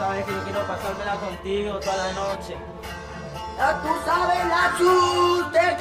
sabes que yo quiero pasármela contigo toda la noche. Ya tú sabes la chute.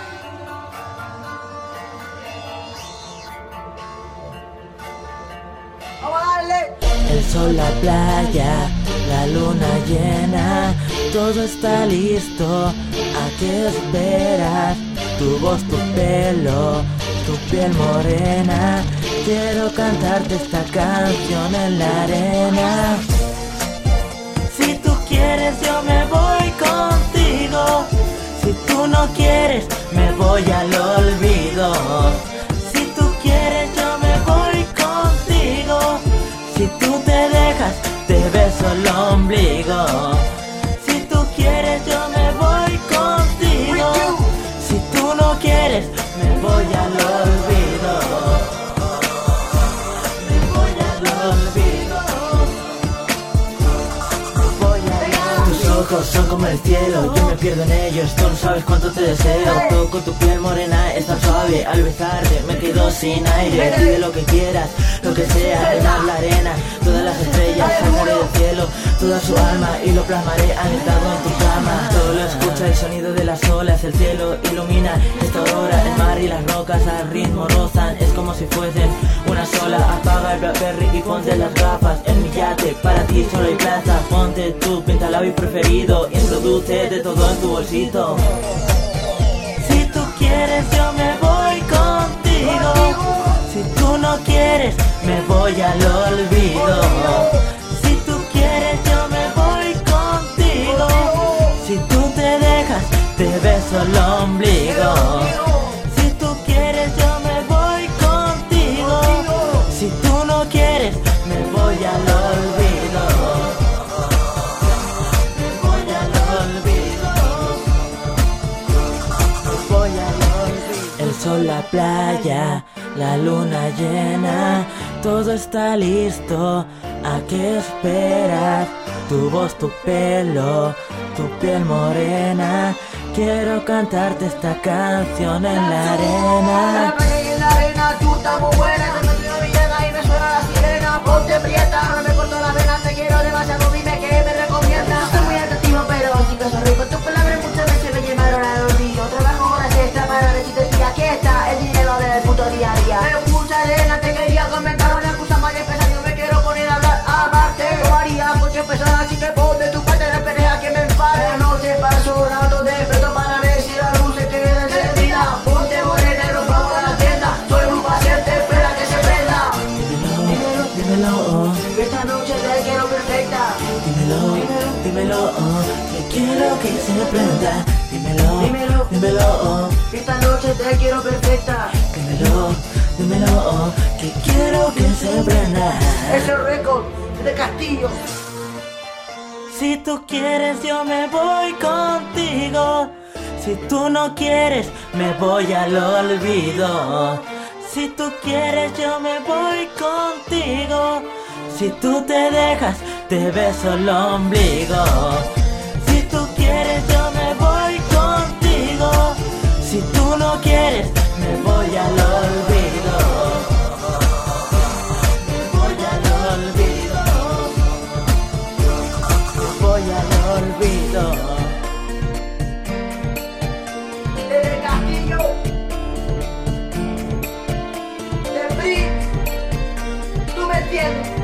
Vamos a darle. El sol, la playa, la luna llena, todo está listo. ¿A qué esperas? Tu voz, tu pelo, tu piel morena. Quiero cantarte esta canción en la arena. Si tú quieres yo me voy contigo. Si tú no quieres me voy al olvido. Si tú quieres yo me voy contigo. Si tú te dejas te beso el ombligo. Si tú quieres yo me voy contigo. Si tú no quieres me voy al olvido. Me voy al olvido. Me voy al olvido. Tus ojos son como el cielo, yo me pierdo en ellos, tú no sabes cuánto te deseo. Toco tu piel morena, es tan suave, al besarte me quedo sin aire. Pide lo que quieras, lo que sea, el mar, la arena, todas las estrellas, sacaré del cielo toda su alma y lo plasmaré anetado en tu cama. Todo lo escucha, el sonido de las olas, el cielo ilumina esta aurora, el mar y las rocas al ritmo rozan, es como si fuesen una sola. Apaga el Blackberry y ponte las gafas, en mi yate, para ti solo hay plaza. Ponte tu pintalabio preferido, introduce de todo en tu bolsito. Si tú quieres yo me voy contigo. Si tú no quieres me voy al olvido. Si tú quieres yo me voy contigo. Si tú te dejas te beso el ombligo. Si tú quieres yo me voy contigo. Si tú no quieres me voy al olvido. Me voy al olvido. Me voy al olvido. El sol, la playa, la luna llena, todo está listo. ¿A qué esperas? Tu voz, tu pelo, tu piel morena. Quiero cantarte esta canción en la arena. En la arena, tú estás muy buena. Se me río Villena y me suena la sirena. Ponte prieta, no me corto la vena. Te quiero demasiado, dime que me recomiendas. Soy muy atractivo, pero sí que soy rico. Tus palabras muchas veces me llevaron al olvido. Trabajo horas extra para decirte que aquí está el dinero del puto día a día. Pero mucha arena, te quería comentar una excusa más especial. Yo me quiero poner a hablar aparte. Lo haría porque empezó así que ponte tu parte de pelea que me enfade. No te paso un rato de desperto para ver si la luz se queda encendida. Ponte morena y nos vamos a la tienda. Soy un paciente, espera que se prenda. Dímelo, dímelo, Esta noche te quiero perfecta. dímelo, dímelo, que quiero que se prenda. Dímelo, Dímelo. dímelo, Esta noche te quiero perfecta. dímelo, dímelo, que quiero que se prenda. Ese récord de Castillo. Si tú quieres yo me voy contigo. Si tú no quieres me voy al olvido. Si tú quieres yo me voy contigo. Si tú te dejas te beso el ombligo. Si tú quieres yo me voy contigo. Si tú no quieres me voy al olvido. Me voy al olvido. Me voy al olvido. Desde Castillo. De Brit. Tú me entiendes.